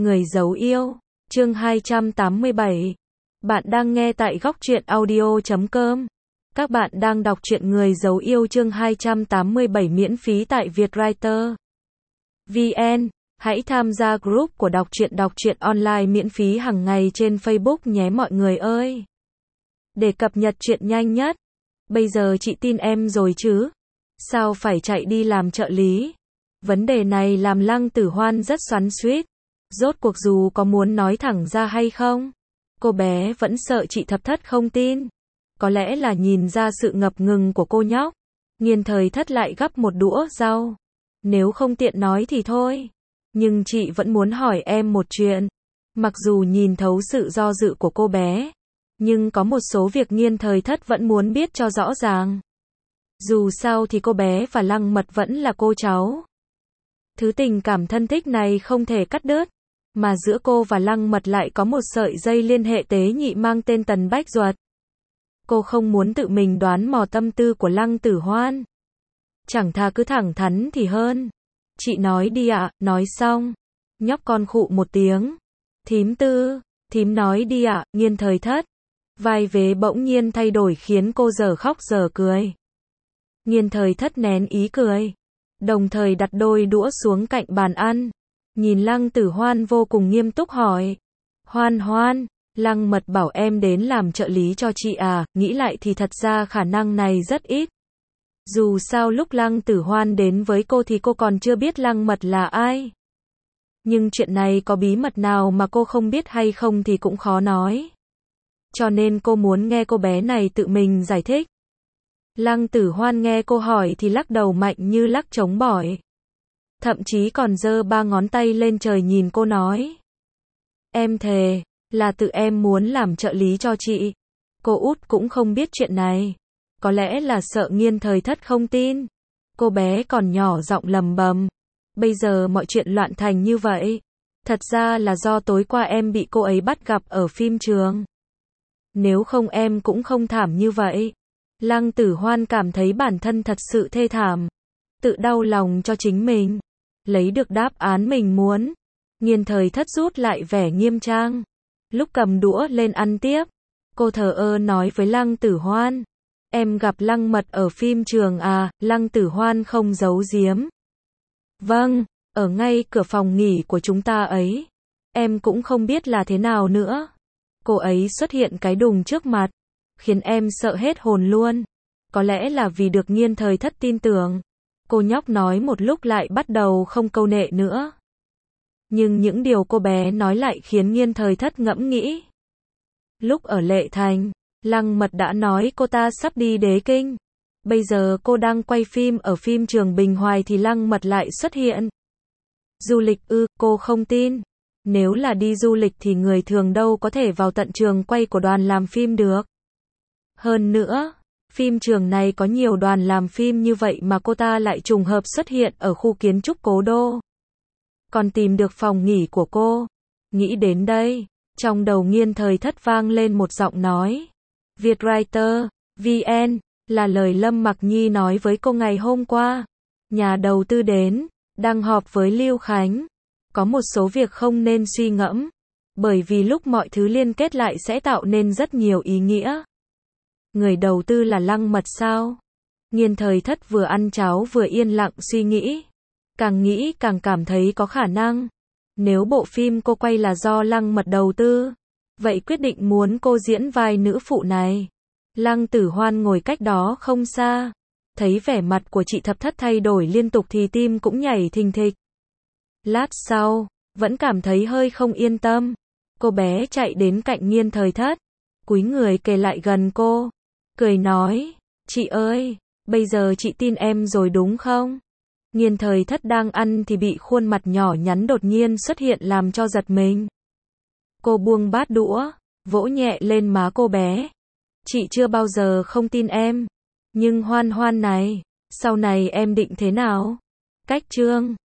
Người dấu yêu, chương 287. Bạn đang nghe tại góc truyện audio.com. Các bạn đang đọc truyện Người dấu yêu chương 287 miễn phí tại Vietwriter VN. Hãy tham gia group của đọc truyện online miễn phí hàng ngày trên Facebook nhé mọi người ơi. Để cập nhật truyện nhanh nhất. Bây giờ chị tin em rồi chứ? Sao phải chạy đi làm trợ lý? Vấn đề này làm Lăng Tử Hoan rất xoắn xuýt. Rốt cuộc dù có muốn nói thẳng ra hay không, cô bé vẫn sợ chị Thập Thất không tin. Có lẽ là nhìn ra sự ngập ngừng của cô nhóc, Nghiên Thời Thất lại gắp một đũa rau. Nếu không tiện nói thì thôi, nhưng chị vẫn muốn hỏi em một chuyện. Mặc dù nhìn thấu sự do dự của cô bé, nhưng có một số việc Nghiên Thời Thất vẫn muốn biết cho rõ ràng. Dù sao thì cô bé và Lăng Mật vẫn là cô cháu. Thứ tình cảm thân thích này không thể cắt đứt, mà giữa cô và Lăng Mật lại có một sợi dây liên hệ tế nhị mang tên Tần Bách Duật. Cô không muốn tự mình đoán mò tâm tư của Lăng Tử Hoan. Chẳng thà cứ thẳng thắn thì hơn. Chị nói đi ạ. Nói xong, nhóc con khụ một tiếng. Thím Tư, thím nói đi ạ. Nghiên Thời Thất. Vai vế bỗng nhiên thay đổi khiến cô giờ khóc giờ cười. Nghiên Thời Thất nén ý cười, đồng thời đặt đôi đũa xuống cạnh bàn ăn. Nhìn Lăng Tử Hoan vô cùng nghiêm túc hỏi. Hoan Hoan, Lăng Mật bảo em đến làm trợ lý cho chị à? Nghĩ lại thì thật ra khả năng này rất ít. Dù sao lúc Lăng Tử Hoan đến với cô thì cô còn chưa biết Lăng Mật là ai. Nhưng chuyện này có bí mật nào mà cô không biết hay không thì cũng khó nói. Cho nên cô muốn nghe cô bé này tự mình giải thích. Lăng Tử Hoan nghe cô hỏi thì lắc đầu mạnh như lắc trống bỏi. Thậm chí còn giơ 3 ngón tay lên trời nhìn cô nói. Em thề, là tự em muốn làm trợ lý cho chị. Cô út cũng không biết chuyện này. Có lẽ là sợ Nghiên Thời Thất không tin. Cô bé còn nhỏ giọng lầm bầm. Bây giờ mọi chuyện loạn thành như vậy. Thật ra là do tối qua em bị cô ấy bắt gặp ở phim trường. Nếu không em cũng không thảm như vậy. Lăng Tử Hoan cảm thấy bản thân thật sự thê thảm. Tự đau lòng cho chính mình. Lấy được đáp án mình muốn. Nghiên Thời Thất rút lại vẻ nghiêm trang. Lúc cầm đũa lên ăn tiếp, cô thờ ơ nói với Lăng Tử Hoan. Em gặp Lăng Mật ở phim trường à? Lăng Tử Hoan không giấu giếm. Vâng, ở ngay cửa phòng nghỉ của chúng ta ấy. Em cũng không biết là thế nào nữa. Cô ấy xuất hiện cái đùng trước mặt, khiến em sợ hết hồn luôn. Có lẽ là vì được Nghiên Thời Thất tin tưởng. Cô nhóc nói một lúc lại bắt đầu không câu nệ nữa. Nhưng những điều cô bé nói lại khiến Nghiên Thời Thất ngẫm nghĩ. Lúc ở Lệ Thành, Lăng Mật đã nói cô ta sắp đi Đế Kinh. Bây giờ cô đang quay phim ở phim trường Bình Hoài thì Lăng Mật lại xuất hiện. Du lịch ư? Cô không tin. Nếu là đi du lịch thì người thường đâu có thể vào tận trường quay của đoàn làm phim được. Hơn nữa, phim trường này có nhiều đoàn làm phim như vậy mà cô ta lại trùng hợp xuất hiện ở khu kiến trúc Cố Đô. Còn tìm được phòng nghỉ của cô. Nghĩ đến đây, trong đầu Nghiên Thời Thất vang lên một giọng nói. Vietwriter VN là lời Lâm Mặc Nhi nói với cô ngày hôm qua. Nhà đầu tư đến, đang họp với Lưu Khánh. Có một số việc không nên suy ngẫm, bởi vì lúc mọi thứ liên kết lại sẽ tạo nên rất nhiều ý nghĩa. Người đầu tư là Lăng Mật sao? Nghiên Thời Thất vừa ăn cháo vừa yên lặng suy nghĩ. Càng nghĩ càng cảm thấy có khả năng. Nếu bộ phim cô quay là do Lăng Mật đầu tư, vậy quyết định muốn cô diễn vai nữ phụ này. Lăng Tử Hoan ngồi cách đó không xa. Thấy vẻ mặt của chị Thập Thất thay đổi liên tục thì tim cũng nhảy thình thịch. Lát sau, vẫn cảm thấy hơi không yên tâm. Cô bé chạy đến cạnh Nghiên Thời Thất, cúi người kề lại gần cô, cười nói, chị ơi, bây giờ chị tin em rồi đúng không? Nghiên Thời Thất đang ăn thì bị khuôn mặt nhỏ nhắn đột nhiên xuất hiện làm cho giật mình. Cô buông bát đũa, vỗ nhẹ lên má cô bé. Chị chưa bao giờ không tin em. Nhưng Hoan Hoan này, sau này em định thế nào? Cách chương